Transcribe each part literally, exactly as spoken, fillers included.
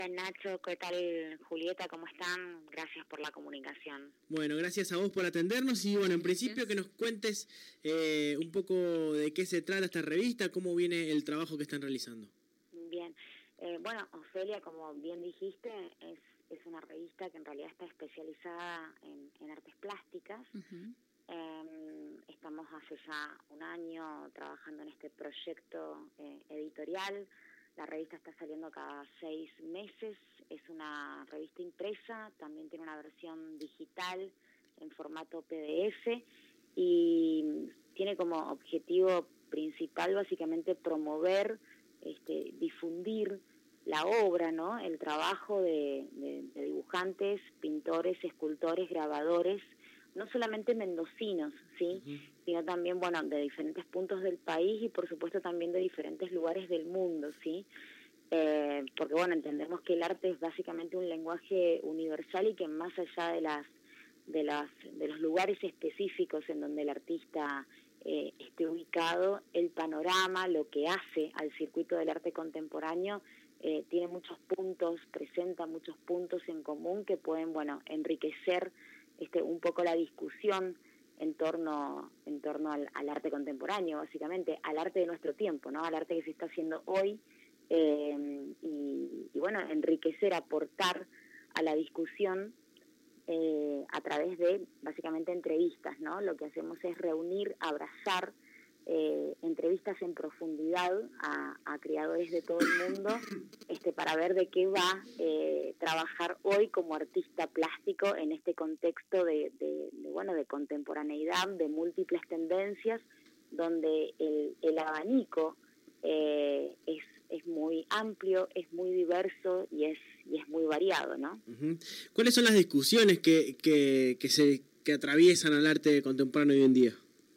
Nacho, ¿qué tal Julieta? ¿Cómo están? Gracias por la comunicación. Bueno, gracias a vos por atendernos y bueno, en principio que nos cuentes eh, un poco de qué se trata esta revista, cómo viene el trabajo que están realizando. Bien, eh, bueno, Ofelia, como bien dijiste, es, es una revista que en realidad está especializada en, en artes plásticas. Uh-huh. eh, estamos hace ya un año trabajando en este proyecto eh, editorial. La revista está saliendo cada seis meses, es una revista impresa, también tiene una versión digital en formato P D F y tiene como objetivo principal básicamente promover, este, difundir la obra, ¿no? El trabajo de, de, de dibujantes, pintores, escultores, grabadores, no solamente mendocinos, ¿sí? Uh-huh. Sino también, bueno, de diferentes puntos del país y por supuesto también de diferentes lugares del mundo, ¿sí? Eh, porque, bueno, entendemos que el arte es básicamente un lenguaje universal y que más allá de las de las de los lugares específicos en donde el artista eh, esté ubicado, el panorama, lo que hace al circuito del arte contemporáneo eh, tiene muchos puntos, presenta muchos puntos en común que pueden, bueno, enriquecer Este, un poco la discusión en torno en torno al, al arte contemporáneo, básicamente, al arte de nuestro tiempo, ¿no? Al arte que se está haciendo hoy, eh, y, y bueno, enriquecer, aportar a la discusión eh, a través de, básicamente, entrevistas, ¿no? Lo que hacemos es reunir, abrazar, eh, entrevistas en profundidad a, a creadores de todo el mundo, este, para ver de qué va eh, trabajar hoy como artista plástico en este contexto de, de, de bueno de contemporaneidad, de múltiples tendencias, donde el, el abanico eh, es es muy amplio, es muy diverso y es y es muy variado, ¿no? Uh-huh. ¿Cuáles son las discusiones que que que se que atraviesan al arte contemporáneo hoy en día?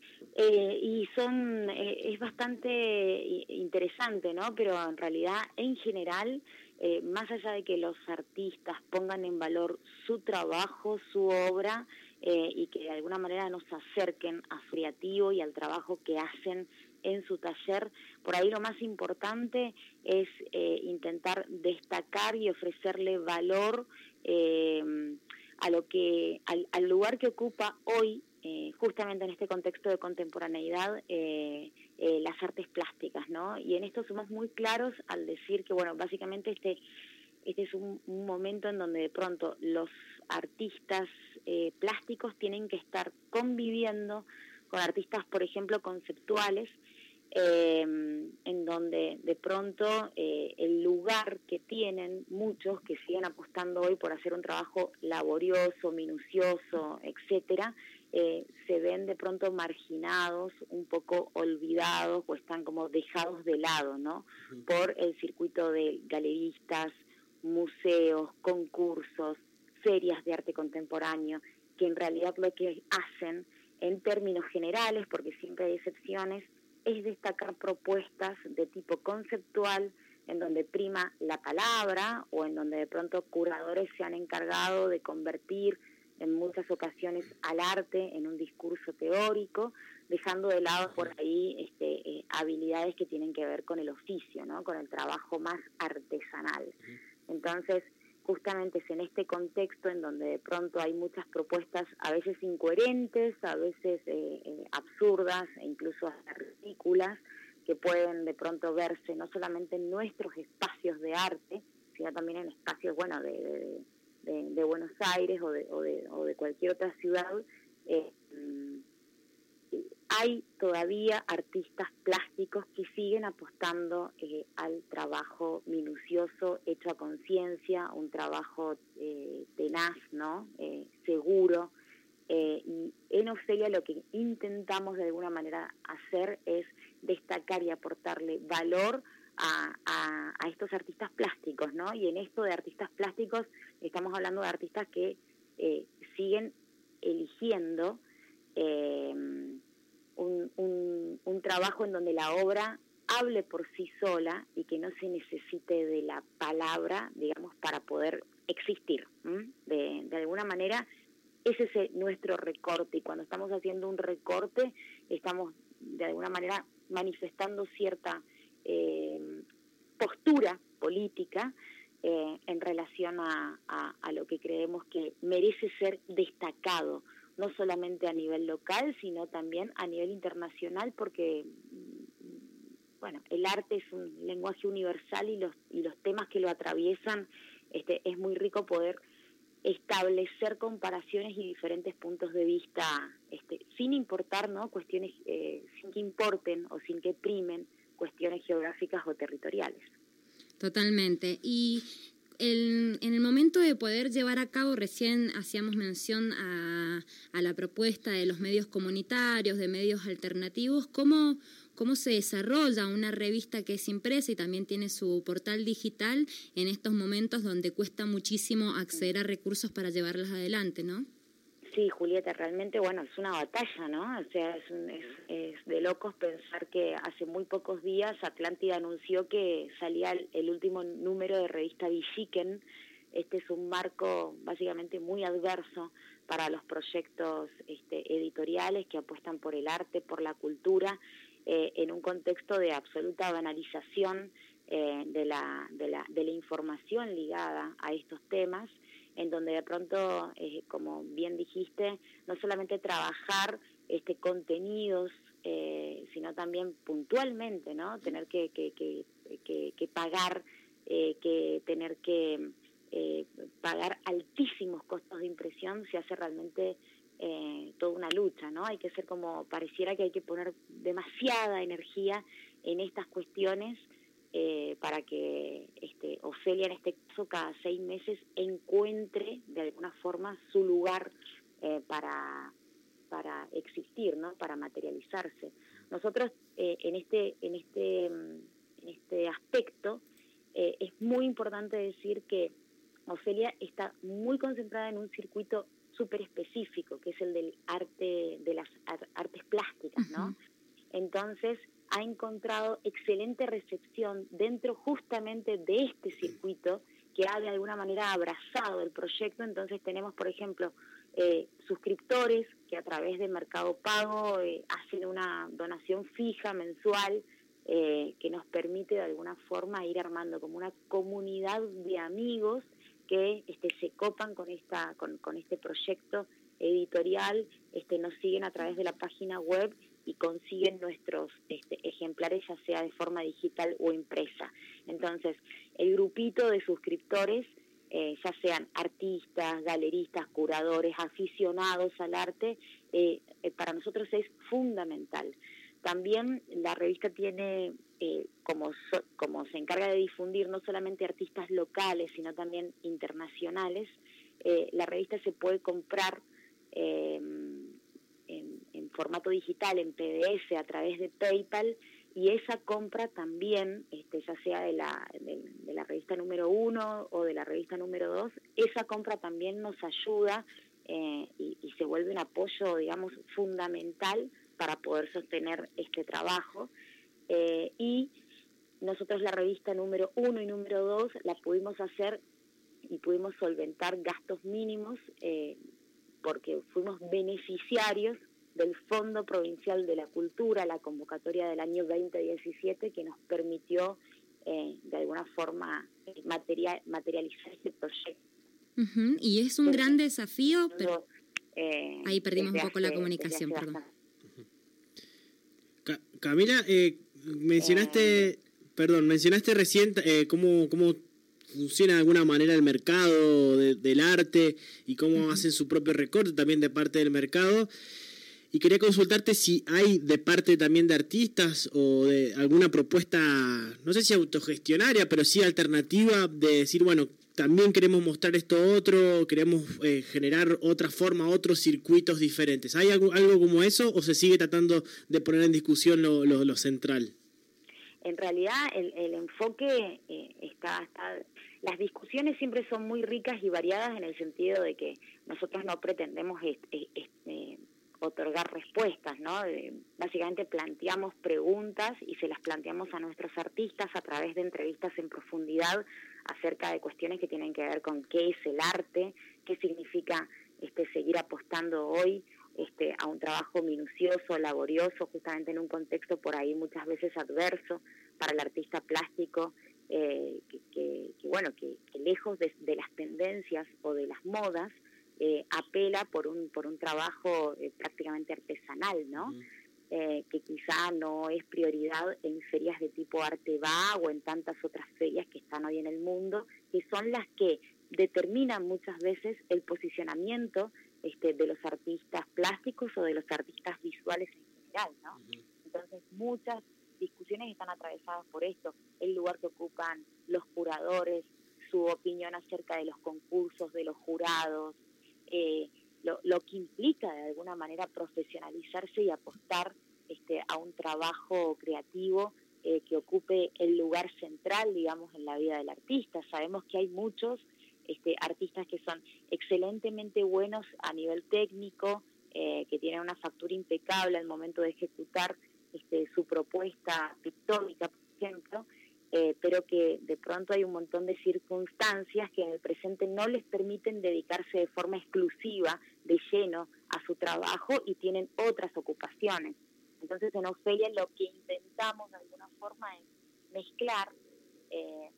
Eh, y son eh, es bastante interesante, ¿no? Pero en realidad, en general, eh, más allá de que los artistas pongan en valor su trabajo, su obra, eh, y que de alguna manera nos acerquen a Friativo y al trabajo que hacen en su taller, por ahí lo más importante es eh, intentar destacar y ofrecerle valor eh, a lo que al, al lugar que ocupa hoy, Eh, justamente en este contexto de contemporaneidad, eh, eh, las artes plásticas, ¿no? Y en esto somos muy claros al decir que, bueno, básicamente este este es un, un momento en donde de pronto los artistas eh, plásticos tienen que estar conviviendo con artistas, por ejemplo, conceptuales, eh, en donde de pronto eh, el lugar que tienen muchos que siguen apostando hoy por hacer un trabajo laborioso, minucioso, etcétera, eh, se ven de pronto marginados, un poco olvidados o están como dejados de lado, ¿no? Uh-huh. Por el circuito de galeristas, museos, concursos, ferias de arte contemporáneo, que en realidad lo que hacen en términos generales, porque siempre hay excepciones, es destacar propuestas de tipo conceptual, en donde prima la palabra o en donde de pronto curadores se han encargado de convertir en muchas ocasiones al arte en un discurso teórico, dejando de lado por ahí este, eh, habilidades que tienen que ver con el oficio, ¿no? Con el trabajo más artesanal. Entonces, justamente es en este contexto en donde de pronto hay muchas propuestas a veces incoherentes, a veces eh, eh, absurdas e incluso hasta ridículas, que pueden de pronto verse no solamente en nuestros espacios de arte, sino también en espacios, bueno, de, de, de, de Buenos Aires o de, o, de, o de cualquier otra ciudad. Eh, hay todavía artistas plásticos que siguen apostando eh, al trabajo minucioso, hecho a conciencia, un trabajo eh, tenaz, ¿no? Eh, seguro. Eh, y en Ofelia lo que intentamos de alguna manera hacer es destacar y aportarle valor a, a, a estos artistas plásticos, ¿no? Y en esto de artistas plásticos estamos hablando de artistas que eh, siguen eligiendo eh, Un, un, un trabajo en donde la obra hable por sí sola y que no se necesite de la palabra, digamos, para poder existir. De, de alguna manera, ese es el, nuestro recorte, y cuando estamos haciendo un recorte, estamos de alguna manera manifestando cierta eh, postura política eh, en relación a, a, a lo que creemos que merece ser destacado, no solamente a nivel local, sino también a nivel internacional, porque bueno, el arte es un lenguaje universal y los, y los temas que lo atraviesan, este, es muy rico poder establecer comparaciones y diferentes puntos de vista, este, sin importar, ¿no?, cuestiones, eh, sin que importen o sin que primen cuestiones geográficas o territoriales. Totalmente. Y el, en el momento de poder llevar a cabo, recién hacíamos mención a, a la propuesta de los medios comunitarios, de medios alternativos, ¿cómo, cómo se desarrolla una revista que es impresa y también tiene su portal digital en estos momentos donde cuesta muchísimo acceder a recursos para llevarlas adelante, ¿no? Sí, Julieta, realmente, bueno, es una batalla, ¿no? O sea, es, un, es, es de locos pensar que hace muy pocos días Atlántida anunció que salía el, el último número de revista Villiquen. Este es un marco básicamente muy adverso para los proyectos este, editoriales que apuestan por el arte, por la cultura, eh, en un contexto de absoluta banalización eh, de, la, de, la, de la información ligada a estos temas, en donde de pronto, eh, como bien dijiste, no solamente trabajar este contenidos, eh, sino también puntualmente, ¿no? Tener que, que, que, que, que pagar, eh, que tener que eh, pagar altísimos costos de impresión, se hace realmente eh, toda una lucha, ¿no? Hay que ser como, pareciera que hay que poner demasiada energía en estas cuestiones, Eh, para que este, Ofelia, en este caso, cada seis meses encuentre de alguna forma su lugar eh, para, para existir, ¿no?, para materializarse. Nosotros eh, en este en este en este aspecto eh, es muy importante decir que Ofelia está muy concentrada en un circuito súper específico, que es el del arte, de las artes plásticas, ¿no? Uh-huh. Entonces ha encontrado excelente recepción dentro justamente de este circuito que ha de alguna manera abrazado el proyecto. Entonces tenemos, por ejemplo, eh, suscriptores que a través de Mercado Pago eh, hacen una donación fija mensual eh, que nos permite de alguna forma ir armando como una comunidad de amigos que este, se copan con esta con, con este proyecto editorial, este, nos siguen a través de la página web y consiguen nuestros este, ejemplares, ya sea de forma digital o impresa. Entonces, el grupito de suscriptores, eh, ya sean artistas, galeristas, curadores, aficionados al arte, eh, eh, para nosotros es fundamental. También la revista tiene, eh, como, so, como se encarga de difundir no solamente artistas locales, sino también internacionales, eh, la revista se puede comprar eh, En, en formato digital, en P D F, a través de PayPal, y esa compra también, este, ya sea de la, de, de la revista número uno o de la revista número dos, esa compra también nos ayuda eh, y, y se vuelve un apoyo, digamos, fundamental para poder sostener este trabajo. Eh, y nosotros la revista número uno y número dos la pudimos hacer y pudimos solventar gastos mínimos, eh, porque fuimos beneficiarios del Fondo Provincial de la Cultura, la convocatoria del año veinte diecisiete, que nos permitió eh, de alguna forma material, materializar este proyecto. Uh-huh. Y es un Entonces, gran desafío, pero eh, ahí perdimos un poco hace, la comunicación, perdón. Uh-huh. Ca- Camila, eh, mencionaste, eh, perdón, mencionaste recién eh, cómo, cómo funciona de alguna manera el mercado de, del arte y cómo uh-huh. hacen su propio recorte también de parte del mercado. Y quería consultarte si hay de parte también de artistas o de alguna propuesta, no sé si autogestionaria, pero sí alternativa, de decir, bueno, también queremos mostrar esto otro, queremos eh, generar otra forma, otros circuitos diferentes. ¿Hay algo, algo como eso o se sigue tratando de poner en discusión lo, lo, lo central? En realidad el, el enfoque eh, está, está... Las discusiones siempre son muy ricas y variadas en el sentido de que nosotros no pretendemos este, este, otorgar respuestas, ¿no? Eh, básicamente planteamos preguntas y se las planteamos a nuestros artistas a través de entrevistas en profundidad acerca de cuestiones que tienen que ver con qué es el arte, qué significa este, seguir apostando hoy este, a un trabajo minucioso, laborioso, justamente en un contexto por ahí muchas veces adverso para el artista plástico eh, que, que, que, bueno, que, que lejos de, de las tendencias o de las modas, eh, apela por un, por un trabajo eh, prácticamente artesanal, ¿no? Uh-huh. Eh, que quizá no es prioridad en ferias de tipo Arte Va o en tantas otras ferias que están hoy en el mundo, que son las que determinan muchas veces el posicionamiento este, de los artistas plásticos o de los artistas visuales en general, ¿no? Uh-huh. Entonces muchas discusiones están atravesadas por esto, el lugar que ocupan los curadores, su opinión acerca de los concursos, de los jurados, eh, Lo, lo que implica de alguna manera profesionalizarse y apostar este, a un trabajo creativo eh, que ocupe el lugar central, digamos, en la vida del artista. Sabemos que hay muchos este, artistas que son excelentemente buenos a nivel técnico, eh, que tienen una factura impecable al momento de ejecutar este, su propuesta pictórica, por ejemplo, Eh, pero que de pronto hay un montón de circunstancias que en el presente no les permiten dedicarse de forma exclusiva, de lleno, a su trabajo y tienen otras ocupaciones. Entonces en Ofelia lo que intentamos de alguna forma es mezclar eh,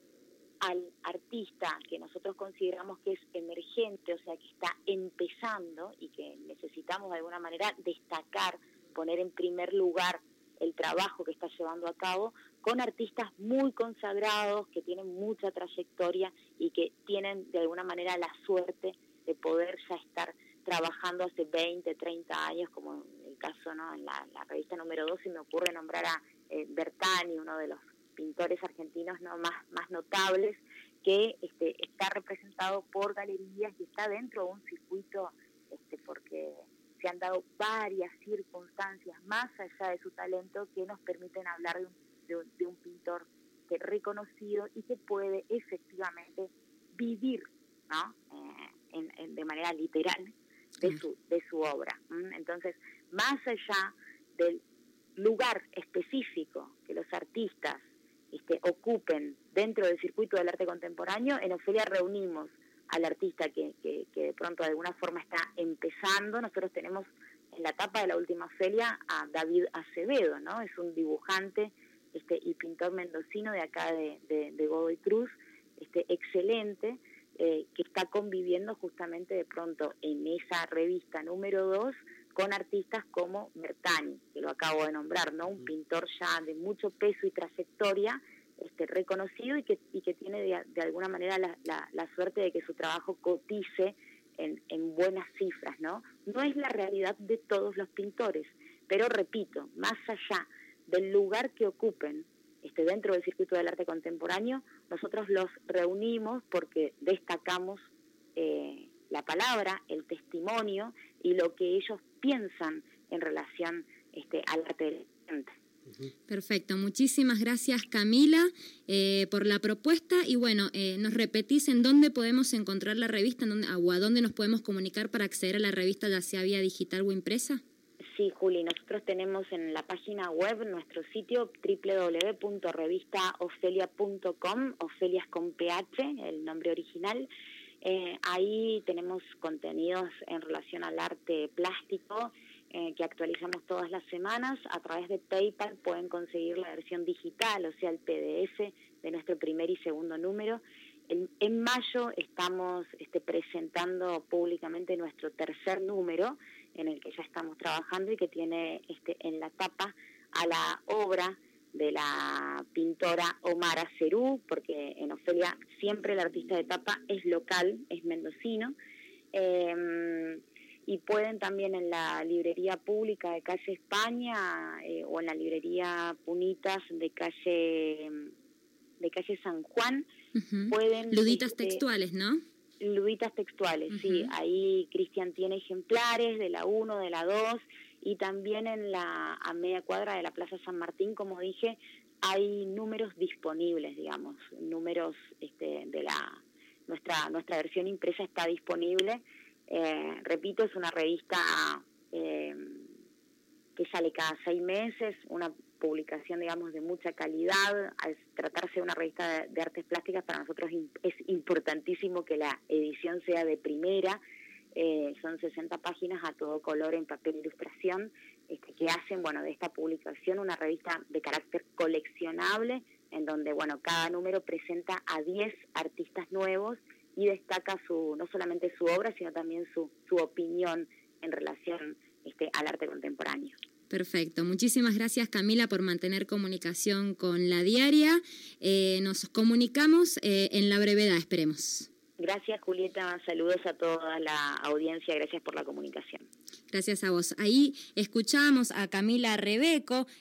al artista que nosotros consideramos que es emergente, o sea que está empezando y que necesitamos de alguna manera destacar, poner en primer lugar el trabajo que está llevando a cabo, con artistas muy consagrados, que tienen mucha trayectoria y que tienen de alguna manera la suerte de poder ya estar trabajando hace veinte, treinta años, como en el caso, ¿no? En la, la revista número dos se me ocurre nombrar a eh, Bertani, uno de los pintores argentinos no más, más notables, que este, está representado por galerías y está dentro de un circuito, este, porque se han dado varias circunstancias más allá de su talento que nos permiten hablar de un, de un, de un pintor que reconocido y que puede efectivamente vivir, ¿no? Eh, en, en, de manera literal de su, de su obra. ¿Mm? Entonces, más allá del lugar específico que los artistas este, ocupen dentro del circuito del arte contemporáneo, en Ofelia reunimos al artista que, que, que de pronto de alguna forma está empezando. Nosotros tenemos en la tapa de la última Ofelia a David Acevedo, ¿no? Es un dibujante este, y pintor mendocino de acá de, de, de Godoy Cruz, este, excelente, eh, que está conviviendo justamente de pronto en esa revista número dos con artistas como Bertani, que lo acabo de nombrar, ¿no? Un pintor ya de mucho peso y trayectoria, Este, reconocido y que, y que tiene de, de alguna manera la, la, la suerte de que su trabajo cotice en, en buenas cifras, ¿no? No es la realidad de todos los pintores, pero repito, más allá del lugar que ocupen este, dentro del circuito del arte contemporáneo, nosotros los reunimos porque destacamos eh, la palabra, el testimonio y lo que ellos piensan en relación este, al arte del presente. Perfecto, muchísimas gracias Camila eh, por la propuesta y bueno, eh, nos repetís en dónde podemos encontrar la revista en dónde, o a dónde nos podemos comunicar para acceder a la revista, ya sea vía digital o impresa. Sí, Juli, nosotros tenemos en la página web nuestro sitio doble u doble u doble u punto revista ofelia punto com, Ofelia es con P H, el nombre original. Eh, ahí tenemos contenidos en relación al arte plástico, Eh, que actualizamos todas las semanas. A través de PayPal pueden conseguir la versión digital, o sea, el P D F de nuestro primer y segundo número. En, en mayo estamos este, presentando públicamente nuestro tercer número, en el que ya estamos trabajando y que tiene este, en la tapa a la obra de la pintora Omara Cerú, porque en Ofelia siempre el artista de tapa es local, es mendocino. Eh, Y pueden también en la librería pública de calle España eh, o en la librería Punitas de calle de calle San Juan. Uh-huh. Pueden Luditas este, textuales, ¿no? Luditas textuales, uh-huh. Sí. Ahí Cristian tiene ejemplares de la uno, de la dos y también en la a media cuadra de la Plaza San Martín, como dije, hay números disponibles, digamos, números este, de la nuestra nuestra versión impresa está disponible. Eh, repito, es una revista eh, que sale cada seis meses, una publicación, digamos, de mucha calidad. Al tratarse de una revista de, de artes plásticas, para nosotros es importantísimo que la edición sea de primera. Eh, son sesenta páginas a todo color en papel e ilustración, este, que hacen, bueno, de esta publicación una revista de carácter coleccionable, en donde, bueno, cada número presenta a diez artistas nuevos y destaca su no solamente su obra, sino también su, su opinión en relación este, al arte contemporáneo. Perfecto. Muchísimas gracias, Camila, por mantener comunicación con La Diaria. Eh, nos comunicamos eh, en la brevedad, esperemos. Gracias, Julieta. Saludos a toda la audiencia. Gracias por la comunicación. Gracias a vos. Ahí escuchamos a Camila Rebeco.